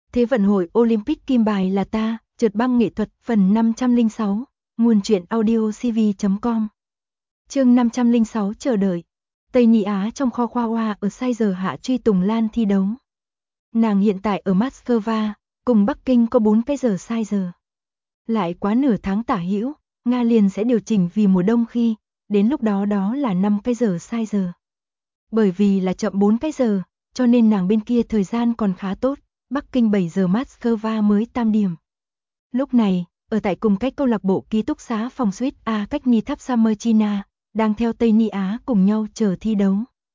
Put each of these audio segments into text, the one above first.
Thế vận hội Olympic kim bài là ta, trượt băng nghệ thuật phần 506, nguồn truyện audio cv.com. Chương 506 chờ đợi. Tây Nhị Á trong kho khoa hoa ở sai giờ Hạ Truy Tùng Lan thi đấu. Nàng hiện tại ở Moscow, cùng Bắc Kinh có 4 cái giờ sai giờ. Lại quá nửa tháng tả hữu, Nga liền sẽ điều chỉnh vì mùa đông khi, đến lúc đó đó là 5 cái giờ sai giờ. Bởi vì là chậm 4 cái giờ, cho nên nàng bên kia thời gian còn khá tốt, Bắc Kinh 7 giờ Moscow mới tam điểm. Lúc này, ở tại cùng cách câu lạc bộ ký túc xá phòng suite A cách Ni Tháp Summer China, đang theo Tây Ni Á cùng nhau chờ thi đấu.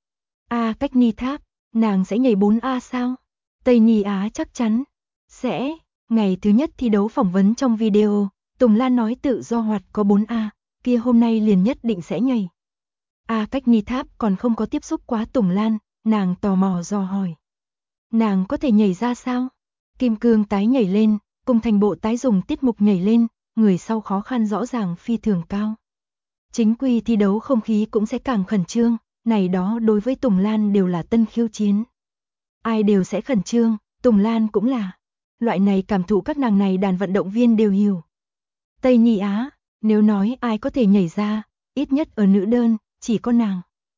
A cách Ni Tháp, nàng sẽ nhảy 4A sao? Tây Ni Á chắc chắn sẽ. Ngày thứ nhất thi đấu phỏng vấn trong video, Tùng Lan nói tự do hoạt có 4A, kia hôm nay liền nhất định sẽ nhảy. A cách Ni Tháp còn không có tiếp xúc quá Tùng Lan, nàng tò mò dò hỏi. Nàng có thể nhảy ra sao? Kim cương tái nhảy lên, cùng thành bộ tái dùng tiết mục nhảy lên, người sau khó khăn rõ ràng phi thường cao. Chính quy thi đấu không khí cũng sẽ càng khẩn trương, này đó đối với Tùng Lan đều là tân khiêu chiến. Ai đều sẽ khẩn trương, Tùng Lan cũng là. Loại này cảm thụ các nàng này đàn vận động viên đều hiểu. Tây Nhị Á, nếu nói ai có thể nhảy ra, ít nhất ở nữ đơn, chỉ có nàng.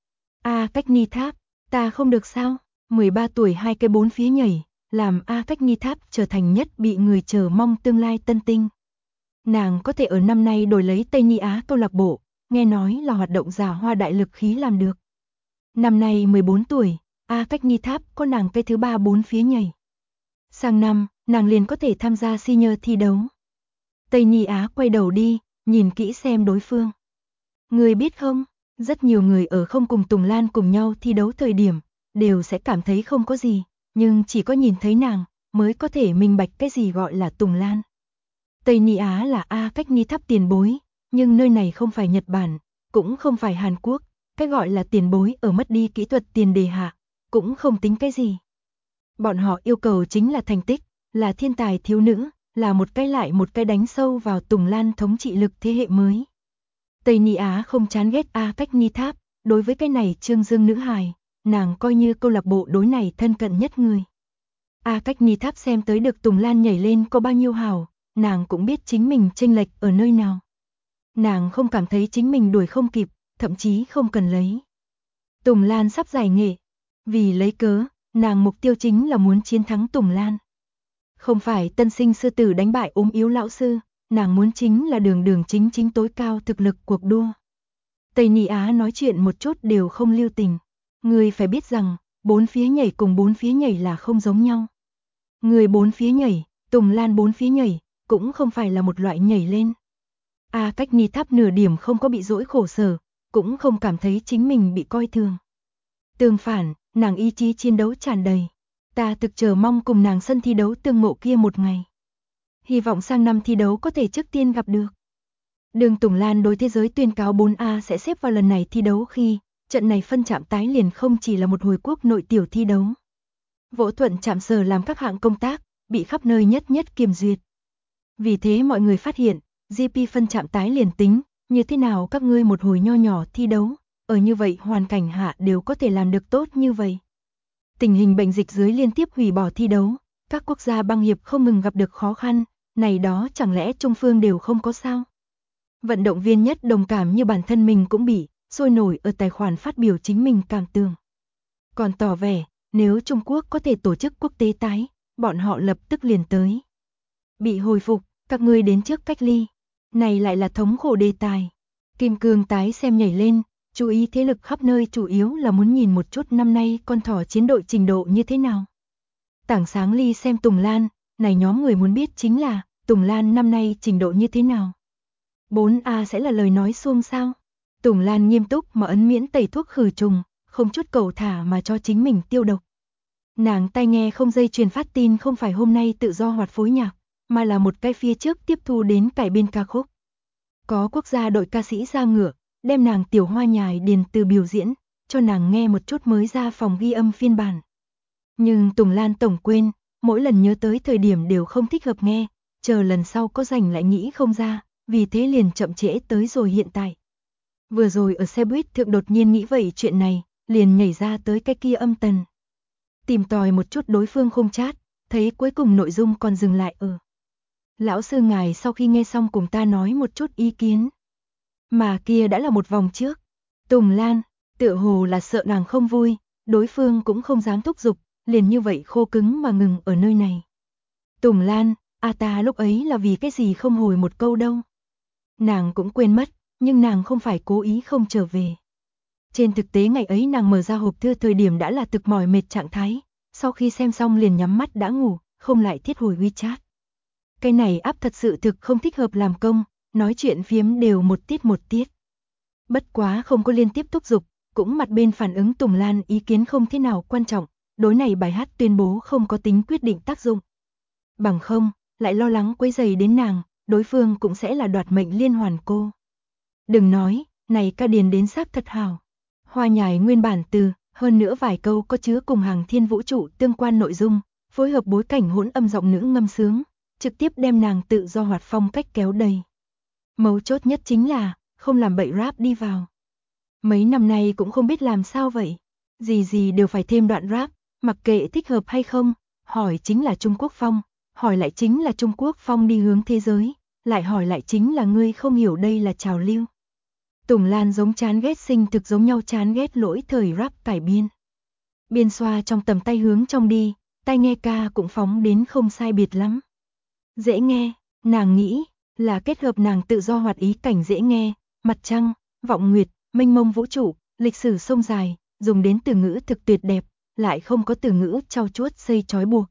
A cách Ni Tháp, ta không được sao? 13 tuổi hai cái 4 phía nhảy, làm A cách Ni Tháp trở thành nhất bị người chờ mong tương lai tân tinh. Nàng có thể ở năm nay đổi lấy Tây Ni Á câu lạc bộ, nghe nói là hoạt động giả hoa đại lực khí làm được. Năm nay 14 tuổi, A cách Ni Tháp có nàng cái thứ 3 4 phía nhảy. Sang năm, nàng liền có thể tham gia senior thi đấu. Tây Ni Á quay đầu đi, nhìn kỹ xem đối phương. Người biết không, rất nhiều người ở không cùng Tùng Lan cùng nhau thi đấu thời điểm, đều sẽ cảm thấy không có gì, nhưng chỉ có nhìn thấy nàng, mới có thể minh bạch cái gì gọi là Tùng Lan. Tây Ni Á là A cách Ni Tháp tiền bối, nhưng nơi này không phải Nhật Bản, cũng không phải Hàn Quốc, cái gọi là tiền bối ở mất đi kỹ thuật tiền đề hạ, cũng không tính cái gì. Bọn họ yêu cầu chính là thành tích, là thiên tài thiếu nữ, là một cái lại một cái đánh sâu vào Tùng Lan thống trị lực thế hệ mới. Tây Ni Á không chán ghét A cách Ni Tháp, đối với cái này trương dương nữ hài, nàng coi như câu lạc bộ đối này thân cận nhất người. A cách Ni Tháp xem tới được Tùng Lan nhảy lên có bao nhiêu hào, nàng cũng biết chính mình chênh lệch ở nơi nào. Nàng không cảm thấy chính mình đuổi không kịp, thậm chí không cần lấy. Tùng Lan sắp giải nghệ, vì lấy cớ, nàng mục tiêu chính là muốn chiến thắng Tùng Lan. Không phải tân sinh sư tử đánh bại ốm yếu lão sư, nàng muốn chính là đường chính tối cao thực lực cuộc đua. Tây Ni Á nói chuyện một chút đều không lưu tình. Người phải biết rằng, 4 phía nhảy cùng 4 phía nhảy là không giống nhau. Người 4 phía nhảy, Tùng Lan 4 phía nhảy, cũng không phải là một loại nhảy lên. A cách Ni Tháp nửa điểm không có bị dỗi khổ sở, cũng không cảm thấy chính mình bị coi thường. Tương phản, nàng ý chí chiến đấu tràn đầy. Ta thực chờ mong cùng nàng sân thi đấu tương ngộ kia một ngày. Hy vọng sang năm thi đấu có thể trước tiên gặp được. Đường Tùng Lan đối thế giới tuyên cáo 4A sẽ xếp vào lần này thi đấu khi, trận này phân chạm tái liền không chỉ là một hồi quốc nội tiểu thi đấu. Vỗ thuận chạm sở làm các hạng công tác, bị khắp nơi nhất kiểm duyệt. Vì thế mọi người phát hiện, GP phân chạm tái liền tính, như thế nào các ngươi một hồi nho nhỏ thi đấu, ở như vậy hoàn cảnh hạ đều có thể làm được tốt như vậy. Tình hình bệnh dịch dưới liên tiếp hủy bỏ thi đấu, các quốc gia băng hiệp không ngừng gặp được khó khăn, này đó chẳng lẽ Trung Phương đều không có sao? Vận động viên nhất đồng cảm như bản thân mình cũng bị, sôi nổi ở tài khoản phát biểu chính mình cảm tưởng. Còn tỏ vẻ, nếu Trung Quốc có thể tổ chức quốc tế tái, bọn họ lập tức liền tới. Bị hồi phục, các ngươi đến trước cách ly. Này lại là thống khổ đề tài. Kim cương tái xem nhảy lên, chú ý thế lực khắp nơi chủ yếu là muốn nhìn một chút năm nay con thỏ chiến đội trình độ như thế nào. Tảng sáng ly xem Tùng Lan, này nhóm người muốn biết chính là, Tùng Lan năm nay trình độ như thế nào. 4A sẽ là lời nói suông sao? Tùng Lan nghiêm túc mà ấn miễn tẩy thuốc khử trùng, không chút cầu thả mà cho chính mình tiêu độc. Nàng tai nghe không dây truyền phát tin không phải hôm nay tự do hoạt phối nhạc, mà là một cái phía trước tiếp thu đến cải biên ca khúc. Có quốc gia đội ca sĩ ra ngựa, đem nàng tiểu hoa nhài điền từ biểu diễn, cho nàng nghe một chút mới ra phòng ghi âm phiên bản. Nhưng Tùng Lan tổng quên, mỗi lần nhớ tới thời điểm đều không thích hợp nghe, chờ lần sau có rảnh lại nghĩ không ra, vì thế liền chậm trễ tới rồi hiện tại. Vừa rồi ở xe buýt thượng đột nhiên nghĩ vậy chuyện này, liền nhảy ra tới cái kia âm tần. Tìm tòi một chút đối phương khung chat, thấy cuối cùng nội dung còn dừng lại ở. Lão sư ngài sau khi nghe xong cùng ta nói một chút ý kiến. Mà kia đã là một vòng trước. Tùng Lan, tựa hồ là sợ nàng không vui, đối phương cũng không dám thúc giục, liền như vậy khô cứng mà ngừng ở nơi này. Tùng Lan, ta lúc ấy là vì cái gì không hồi một câu đâu. Nàng cũng quên mất, nhưng nàng không phải cố ý không trở về. Trên thực tế ngày ấy nàng mở ra hộp thư thời điểm đã là thực mỏi mệt trạng thái, sau khi xem xong liền nhắm mắt đã ngủ, không lại thiết hồi WeChat. Cái này áp thật sự thực không thích hợp làm công, nói chuyện phiếm đều một tiết. Bất quá không có liên tiếp thúc giục, cũng mặt bên phản ứng Tùng Lan ý kiến không thế nào quan trọng, đối này bài hát tuyên bố không có tính quyết định tác dụng. Bằng không, lại lo lắng quấy rầy đến nàng, đối phương cũng sẽ là đoạt mệnh liên hoàn cô. Đừng nói, này ca điền đến xác thật hảo. Hoa nhài nguyên bản từ, hơn nữa vài câu có chứa cùng hàng thiên vũ trụ tương quan nội dung, phối hợp bối cảnh hỗn âm giọng nữ ngâm sướng, trực tiếp đem nàng tự do hoạt phong cách kéo đầy. Mấu chốt nhất chính là, không làm bậy rap đi vào. Mấy năm nay cũng không biết làm sao vậy. Gì đều phải thêm đoạn rap, mặc kệ thích hợp hay không, hỏi chính là Trung Quốc phong, hỏi lại chính là Trung Quốc phong đi hướng thế giới, lại hỏi lại chính là ngươi không hiểu đây là trào lưu. Tùng Lan giống chán ghét sinh thực giống nhau chán ghét lỗi thời rap cải biên. Biên xoa trong tầm tay hướng trong đi, tai nghe ca cũng phóng đến không sai biệt lắm. Dễ nghe, nàng nghĩ, là kết hợp nàng tự do hoạt ý cảnh dễ nghe, mặt trăng, vọng nguyệt, mênh mông vũ trụ, lịch sử sông dài, dùng đến từ ngữ thực tuyệt đẹp, lại không có từ ngữ trau chuốt xây trói buộc.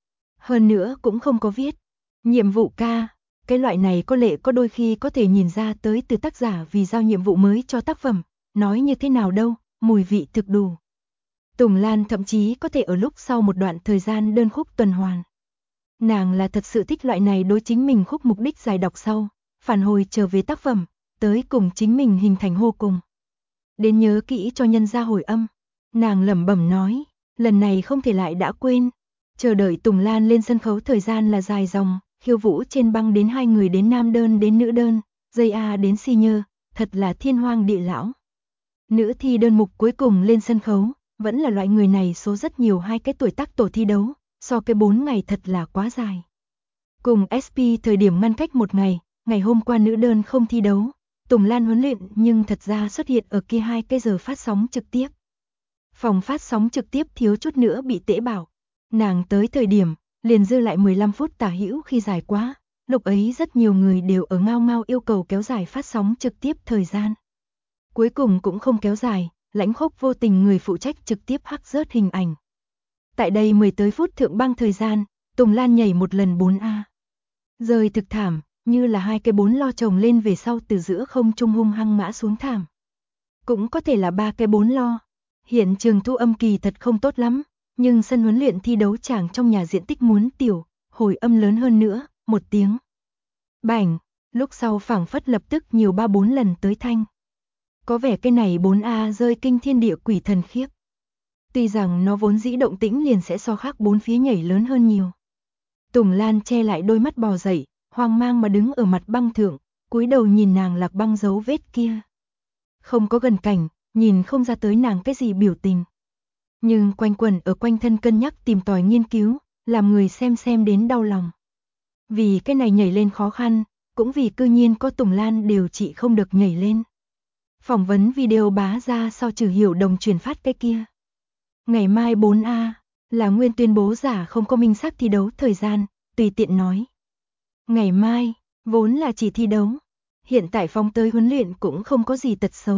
Hơn nữa cũng không có viết. Nhiệm vụ ca, cái loại này có lẽ có đôi khi có thể nhìn ra tới từ tác giả vì giao nhiệm vụ mới cho tác phẩm, nói như thế nào đâu, mùi vị thực đủ. Tùng Lan thậm chí có thể ở lúc sau một đoạn thời gian đơn khúc tuần hoàn. Nàng là thật sự thích loại này đối chính mình khúc mục đích dài đọc sau, phản hồi trở về tác phẩm, tới cùng chính mình hình thành hô cùng. Đến nhớ kỹ cho nhân ra hồi âm, nàng lẩm bẩm nói, lần này không thể lại đã quên. Chờ đợi Tùng Lan lên sân khấu thời gian là dài dòng, khiêu vũ trên băng đến hai người đến nam đơn đến nữ đơn, dây A đến si nhơ, thật là thiên hoang địa lão. Nữ thi đơn mục cuối cùng lên sân khấu, vẫn là loại người này số rất nhiều hai cái tuổi tác tổ thi đấu, so cái 4 ngày thật là quá dài. Cùng SP thời điểm ngăn cách một ngày, ngày hôm qua nữ đơn không thi đấu, Tùng Lan huấn luyện nhưng thật ra xuất hiện ở kia 2 cái giờ phát sóng trực tiếp. Phòng phát sóng trực tiếp thiếu chút nữa bị tễ bảo. Nàng tới thời điểm, liền dư lại 15 phút tả hữu khi dài quá, lúc ấy rất nhiều người đều ở ngao ngao yêu cầu kéo dài phát sóng trực tiếp thời gian. Cuối cùng cũng không kéo dài, Lãnh Khốc vô tình người phụ trách trực tiếp hắc rớt hình ảnh. Tại đây 10 tới phút thượng băng thời gian, Tùng Lan nhảy một lần 4A. Rơi thực thảm, như là hai cái 4 lo chồng lên về sau từ giữa không trung hung hăng ngã xuống thảm. Cũng có thể là 3 cái 4 lo. Hiện trường thu âm kỳ thật không tốt lắm, nhưng sân huấn luyện thi đấu chàng trong nhà diện tích muốn tiểu, hồi âm lớn hơn nữa, 1 tiếng. Bảnh, lúc sau phảng phất lập tức nhiều 3-4 lần tới thanh. Có vẻ cái này 4A rơi kinh thiên địa quỷ thần khiếp. Tuy rằng nó vốn dĩ động tĩnh liền sẽ so khác 4 phía nhảy lớn hơn nhiều. Tùng Lan che lại đôi mắt bò dậy, hoang mang mà đứng ở mặt băng thượng, cúi đầu nhìn nàng lạc băng dấu vết kia. Không có gần cảnh, nhìn không ra tới nàng cái gì biểu tình. Nhưng quanh quẩn ở quanh thân cân nhắc tìm tòi nghiên cứu, làm người xem đến đau lòng. Vì cái này nhảy lên khó khăn, cũng vì cư nhiên có Tùng Lan điều trị không được nhảy lên. Phỏng vấn video bá ra sau Trừ Hiểu Đồng truyền phát cái kia. Ngày mai 4A, là nguyên tuyên bố giả không có minh xác thi đấu thời gian, tùy tiện nói. Ngày mai, vốn là chỉ thi đấu. Hiện tại phong tới huấn luyện cũng không có gì tật xấu.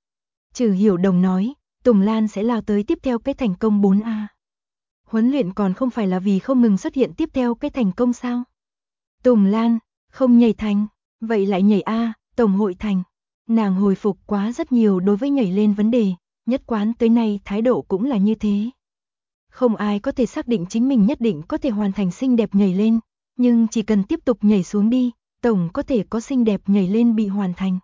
Trừ Hiểu Đồng nói, Tùng Lan sẽ lao tới tiếp theo cái thành công 4A. Huấn luyện còn không phải là vì không ngừng xuất hiện tiếp theo cái thành công sao? Tùng Lan, không nhảy thành, vậy lại nhảy A, tổng hội thành. Nàng hồi phục quá rất nhiều đối với nhảy lên vấn đề, nhất quán tới nay thái độ cũng là như thế. Không ai có thể xác định chính mình nhất định có thể hoàn thành xinh đẹp nhảy lên, nhưng chỉ cần tiếp tục nhảy xuống đi, tổng có thể có xinh đẹp nhảy lên bị hoàn thành.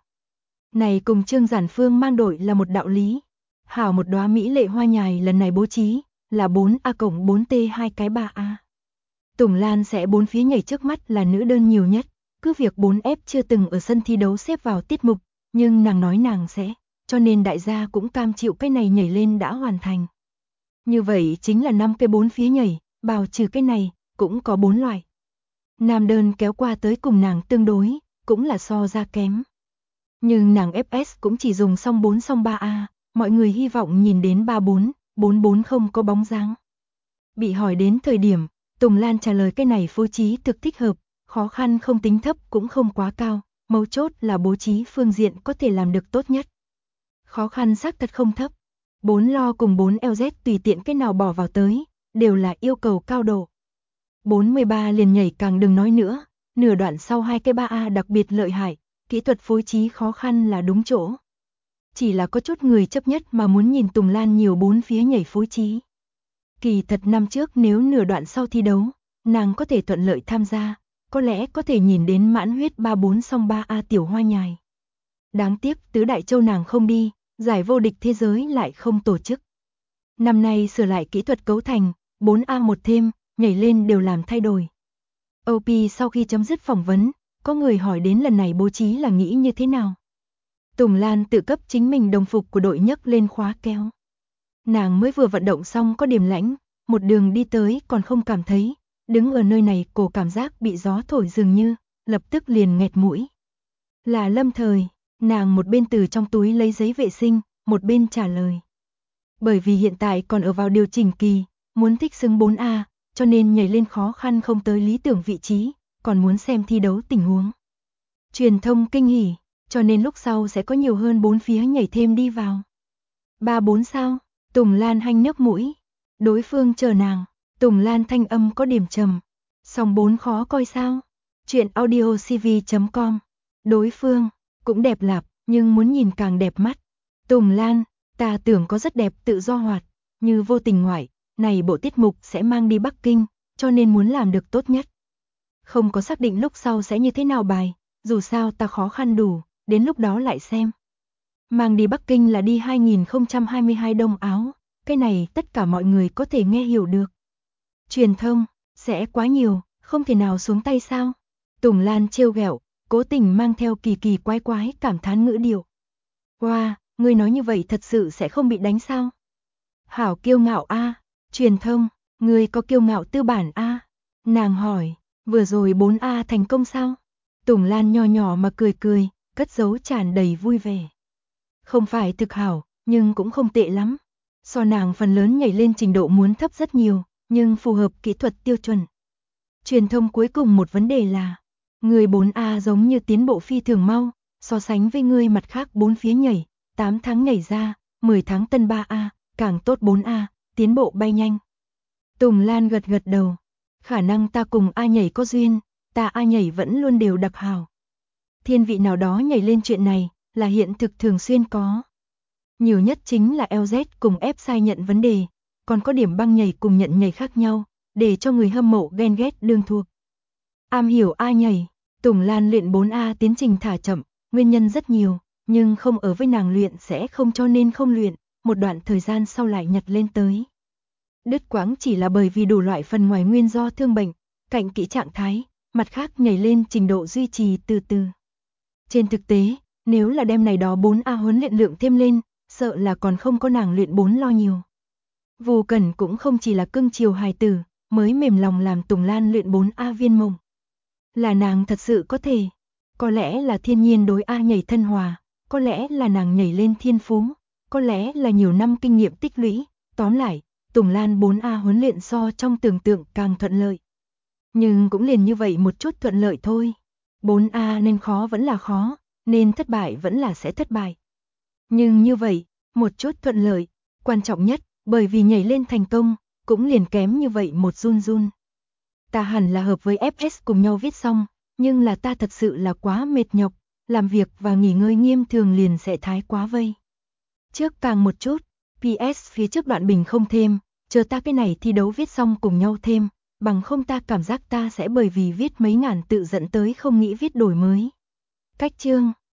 Này cùng Trương Giản Phương mang đội là một đạo lý. Hảo một đóa mỹ lệ hoa nhài lần này bố trí là 4A cộng 4T 2 cái 3A. Tùng Lan sẽ 4 phía nhảy trước mắt là nữ đơn nhiều nhất, cứ việc 4F chưa từng ở sân thi đấu xếp vào tiết mục, nhưng nàng nói nàng sẽ, cho nên đại gia cũng cam chịu cái này nhảy lên đã hoàn thành. Như vậy chính là 5 cái 4 phía nhảy, bào trừ cái này, cũng có 4 loại. Nam đơn kéo qua tới cùng nàng tương đối, cũng là so ra kém. Nhưng nàng FS cũng chỉ dùng song 4 song 3A, mọi người hy vọng nhìn đến 34, 44 không có bóng dáng. Bị hỏi đến thời điểm, Tùng Lan trả lời cái này phối trí thực thích hợp, khó khăn không tính thấp cũng không quá cao, mấu chốt là bố trí phương diện có thể làm được tốt nhất. Khó khăn xác thật không thấp. 4 lo cùng 4 LZ tùy tiện cái nào bỏ vào tới, đều là yêu cầu cao độ. 43 liền nhảy càng đừng nói nữa, nửa đoạn sau hai cái 3A đặc biệt lợi hại, kỹ thuật phối trí khó khăn là đúng chỗ. Chỉ là có chút người chấp nhất mà muốn nhìn Tùng Lan nhiều 4 phía nhảy phối trí. Kỳ thật năm trước nếu nửa đoạn sau thi đấu, nàng có thể thuận lợi tham gia, có lẽ có thể nhìn đến mãn huyết 34 song 3A tiểu hoa nhài. Đáng tiếc tứ đại châu nàng không đi, giải vô địch thế giới lại không tổ chức. Năm nay sửa lại kỹ thuật cấu thành, 4A một thêm, nhảy lên đều làm thay đổi. OP sau khi chấm dứt phỏng vấn, có người hỏi đến lần này bố trí là nghĩ như thế nào. Tùng Lan tự cấp chính mình đồng phục của đội nhấc lên khóa kéo. Nàng mới vừa vận động xong có điểm lãnh, một đường đi tới còn không cảm thấy, đứng ở nơi này cổ cảm giác bị gió thổi dường như, lập tức liền nghẹt mũi. Là lâm thời, nàng một bên từ trong túi lấy giấy vệ sinh, một bên trả lời. Bởi vì hiện tại còn ở vào điều chỉnh kỳ, muốn thích xứng 4A, cho nên nhảy lên khó khăn không tới lý tưởng vị trí, còn muốn xem thi đấu tình huống. Truyền thông kinh hỉ, cho nên lúc sau sẽ có nhiều hơn 4 phía nhảy thêm đi vào. 3-4 sao? Tùng Lan hanh nước mũi. Đối phương chờ nàng, Tùng Lan thanh âm có điểm trầm. Song 4 khó coi sao? Chuyện audiocv.com. Đối phương, cũng đẹp lạp, nhưng muốn nhìn càng đẹp mắt. Tùng Lan, ta tưởng có rất đẹp tự do hoạt, như vô tình ngoại, này bộ tiết mục sẽ mang đi Bắc Kinh, cho nên muốn làm được tốt nhất. Không có xác định lúc sau sẽ như thế nào bài, dù sao ta khó khăn đủ, đến lúc đó lại xem. Mang đi Bắc Kinh là đi 2022 Đông Áo, cái này tất cả mọi người có thể nghe hiểu được. Truyền thông, sẽ quá nhiều, không thể nào xuống tay sao? Tùng Lan trêu ghẹo, cố tình mang theo kỳ kỳ quái quái cảm thán ngữ điệu. Wow, ngươi nói như vậy thật sự sẽ không bị đánh sao? Hảo kiêu ngạo a, truyền thông, ngươi có kiêu ngạo tư bản a? Nàng hỏi, vừa rồi 4A thành công sao? Tùng Lan nho nhỏ mà cười cười, cất giấu tràn đầy vui vẻ. Không phải thực hảo, nhưng cũng không tệ lắm. So nàng phần lớn nhảy lên trình độ muốn thấp rất nhiều, nhưng phù hợp kỹ thuật tiêu chuẩn. Truyền thông cuối cùng một vấn đề là, người 4A giống như tiến bộ phi thường mau, so sánh với người mặt khác 4 phía nhảy, 8 tháng nhảy ra, 10 tháng tân 3A, càng tốt 4A, tiến bộ bay nhanh. Tùng Lan gật gật đầu, khả năng ta cùng A nhảy có duyên, ta A nhảy vẫn luôn đều đặc hảo. Thiên vị nào đó nhảy lên chuyện này, là hiện thực thường xuyên có. Nhiều nhất chính là LZ cùng F sai nhận vấn đề, còn có điểm băng nhảy cùng nhận nhảy khác nhau, để cho người hâm mộ ghen ghét đương thuộc. Am hiểu A nhảy, Tùng Lan luyện 4A tiến trình thả chậm, nguyên nhân rất nhiều, nhưng không ở với nàng luyện sẽ không cho nên không luyện, một đoạn thời gian sau lại nhặt lên tới. Đứt quãng chỉ là bởi vì đủ loại phần ngoài nguyên do thương bệnh, cạnh kỹ trạng thái, mặt khác nhảy lên trình độ duy trì từ từ. Trên thực tế, nếu là đem này đó 4A huấn luyện lượng thêm lên, sợ là còn không có nàng luyện 4 lo nhiều. Vô Cẩn cũng không chỉ là cưng chiều hài tử, mới mềm lòng làm Tùng Lan luyện 4A viên mộng. Là nàng thật sự có thể, có lẽ là thiên nhiên đối A nhảy thân hòa, có lẽ là nàng nhảy lên thiên phú, có lẽ là nhiều năm kinh nghiệm tích lũy, tóm lại, Tùng Lan 4A huấn luyện so trong tưởng tượng càng thuận lợi. Nhưng cũng liền như vậy một chút thuận lợi thôi. 4A nên khó vẫn là khó, nên thất bại vẫn là sẽ thất bại. Nhưng như vậy, một chút thuận lợi, quan trọng nhất, bởi vì nhảy lên thành công, cũng liền kém như vậy một run run. Ta hẳn là hợp với FS cùng nhau viết xong, nhưng là ta thật sự là quá mệt nhọc, làm việc và nghỉ ngơi nghiêm thường liền sẽ thái quá vây. Trước càng một chút, PS phía trước đoạn bình không thêm, chờ ta cái này thi đấu viết xong cùng nhau thêm, bằng không ta cảm giác ta sẽ bởi vì viết mấy ngàn tự dẫn tới không nghĩ viết đổi mới. Cách chương